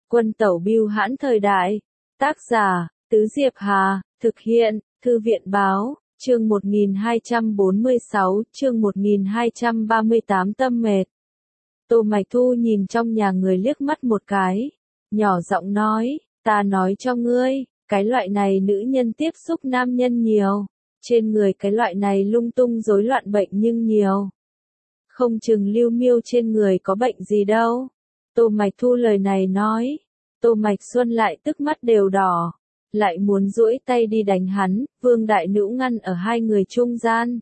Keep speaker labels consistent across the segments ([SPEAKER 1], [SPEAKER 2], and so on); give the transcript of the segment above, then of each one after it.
[SPEAKER 1] Quân tẩu bưu hãn thời đại. Tác giả, Tứ Diệp Hà, thực hiện, Thư viện báo, chương 1246, chương 1238 tâm mệt. Tô Mạch Thu nhìn trong nhà người liếc mắt một cái, nhỏ giọng nói, ta nói cho ngươi, cái loại này nữ nhân tiếp xúc nam nhân nhiều, trên người cái loại này lung tung rối loạn bệnh nhưng nhiều. Không chừng Lưu Miêu trên người có bệnh gì đâu. Tô Mạch Thu lời này nói, Tô Mạch Xuân lại tức mắt đều đỏ, lại muốn duỗi tay đi đánh hắn, Vương Đại Nữ ngăn ở hai người trung gian.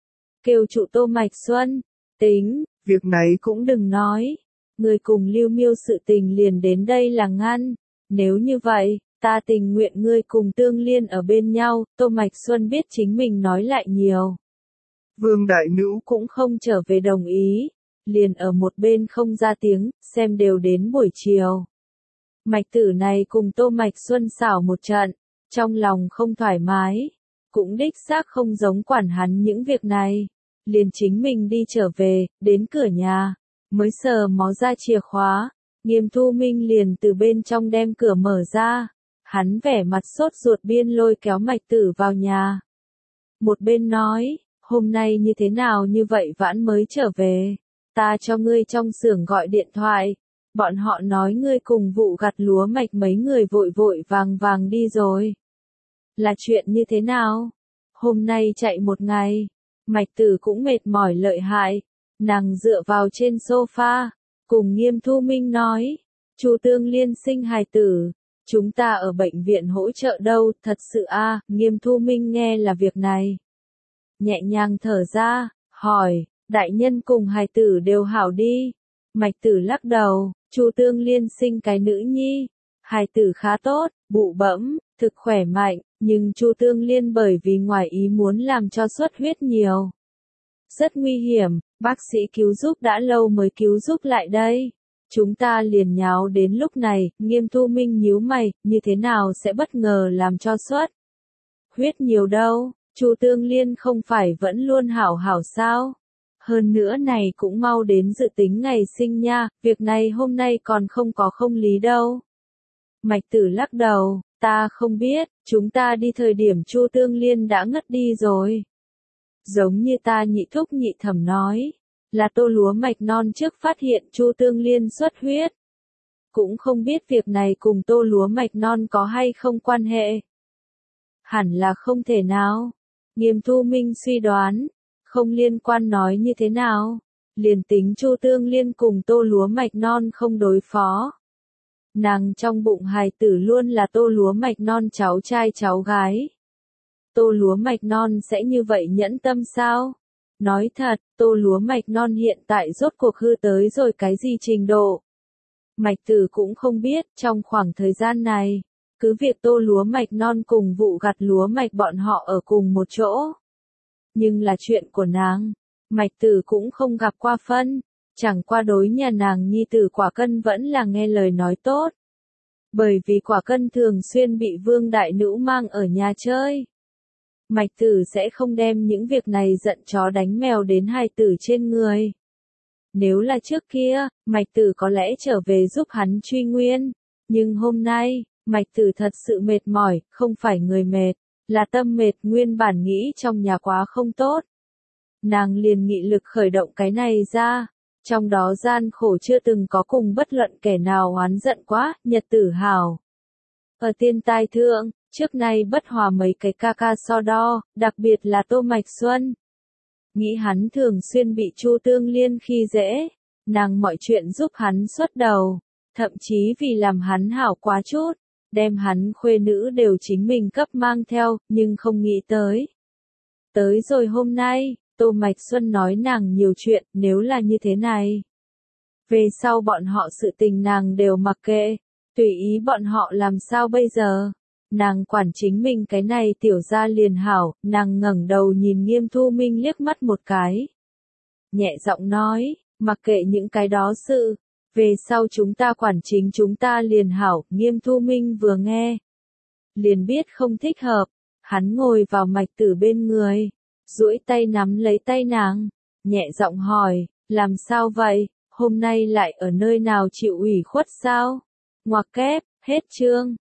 [SPEAKER 1] Kêu trụ Tô Mạch Xuân, tính, việc này cũng đừng nói, người cùng Lưu Miêu sự tình liền đến đây là ngăn, nếu như vậy, ta tình nguyện ngươi cùng Tương Liên ở bên nhau. Tô Mạch Xuân biết chính mình nói lại nhiều. Vương Đại Nữ cũng không trở về đồng ý, liền ở một bên không ra tiếng, xem đều đến buổi chiều. Mạch Tử này cùng Tô Mạch Xuân xảo một trận, trong lòng không thoải mái, cũng đích xác không giống quản hắn những việc này, liền chính mình đi trở về, đến cửa nhà, mới sờ mó ra chìa khóa, Nghiêm Thu Minh liền từ bên trong đem cửa mở ra, hắn vẻ mặt sốt ruột biên lôi kéo Mạch Tử vào nhà. Một bên nói, hôm nay như thế nào như vậy vãn mới trở về, ta cho ngươi trong xưởng gọi điện thoại, bọn họ nói ngươi cùng vụ gặt lúa Mạch mấy người vội vội vàng vàng đi rồi. Là chuyện như thế nào? Hôm nay chạy một ngày, Mạch Tử cũng mệt mỏi lợi hại, nàng dựa vào trên sofa, cùng Nghiêm Thu Minh nói, Chu Tương Liên sinh hài tử, chúng ta ở bệnh viện hỗ trợ đâu, thật sự a. Nghiêm Thu Minh nghe là việc này, nhẹ nhàng thở ra, hỏi, đại nhân cùng hài tử đều hảo đi. Mạch Tử lắc đầu, Chu Tương Liên sinh cái nữ nhi, hài tử khá tốt, bụ bẫm, thực khỏe mạnh, nhưng Chu Tương Liên bởi vì ngoài ý muốn làm cho xuất huyết nhiều. Rất nguy hiểm, bác sĩ cứu giúp đã lâu mới cứu giúp lại đây. Chúng ta liền nháo đến lúc này, Nghiêm Thu Minh nhíu mày, như thế nào sẽ bất ngờ làm cho xuất huyết nhiều đâu, Chu Tương Liên không phải vẫn luôn hảo hảo sao? Hơn nữa này cũng mau đến dự tính ngày sinh nha, việc này hôm nay còn không có không lý đâu. Mạch Tử lắc đầu, ta không biết, chúng ta đi thời điểm Chu Tương Liên đã ngất đi rồi. Giống như ta nhị thúc nhị thẩm nói, là Tô Lúa Mạch non trước phát hiện Chu Tương Liên xuất huyết. Cũng không biết việc này cùng Tô Lúa Mạch non có hay không quan hệ. Hẳn là không thể nào. Nghiêm Thu Minh suy đoán, không liên quan nói như thế nào, liền tính Chu Tương Liên cùng Tô Lúa Mạch non không đối phó. Nàng trong bụng hài tử luôn là Tô Lúa Mạch non cháu trai cháu gái. Tô Lúa Mạch non sẽ như vậy nhẫn tâm sao? Nói thật, Tô Lúa Mạch non hiện tại rốt cuộc hư tới rồi cái gì trình độ? Mạch Tử cũng không biết, trong khoảng thời gian này, cứ việc Tô Lúa Mạch non cùng vụ gặt lúa Mạch bọn họ ở cùng một chỗ. Nhưng là chuyện của nàng, Mạch Tử cũng không gặp qua phân, chẳng qua đối nhà nàng nhi tử Quả Cân vẫn là nghe lời nói tốt. Bởi vì Quả Cân thường xuyên bị Vương Đại Nữ mang ở nhà chơi. Mạch Tử sẽ không đem những việc này giận chó đánh mèo đến hài tử trên người. Nếu là trước kia, Mạch Tử có lẽ trở về giúp hắn truy nguyên. Nhưng hôm nay, Mạch Tử thật sự mệt mỏi, không phải người mệt, là tâm mệt, nguyên bản nghĩ trong nhà quá không tốt. Nàng liền nghị lực khởi động cái này ra, trong đó gian khổ chưa từng có cùng bất luận kẻ nào oán giận quá, nhật tử hào. Ở tiên tai thượng, trước nay bất hòa mấy cái ca ca so đo, đặc biệt là Tô Mạch Xuân. Nghĩ hắn thường xuyên bị Chu Tương Liên khi dễ, nàng mọi chuyện giúp hắn xuất đầu, thậm chí vì làm hắn hảo quá chút, đem hắn khuê nữ đều chính mình cấp mang theo, nhưng không nghĩ tới. Tới rồi hôm nay, Tô Mạch Xuân nói nàng nhiều chuyện, nếu là như thế này. Về sau bọn họ sự tình nàng đều mặc kệ, tùy ý bọn họ làm sao bây giờ. Nàng quản chính mình cái này tiểu gia liền hảo, nàng ngẩng đầu nhìn Nghiêm Thu Minh liếc mắt một cái. Nhẹ giọng nói, mặc kệ những cái đó sự, về sau chúng ta quản chính chúng ta liền hảo. Nghiêm Thu Minh vừa nghe, liền biết không thích hợp, hắn ngồi vào Mạch Tử bên người, duỗi tay nắm lấy tay nàng, nhẹ giọng hỏi, làm sao vậy, hôm nay lại ở nơi nào chịu ủy khuất sao? Ngoặc kép, hết chương.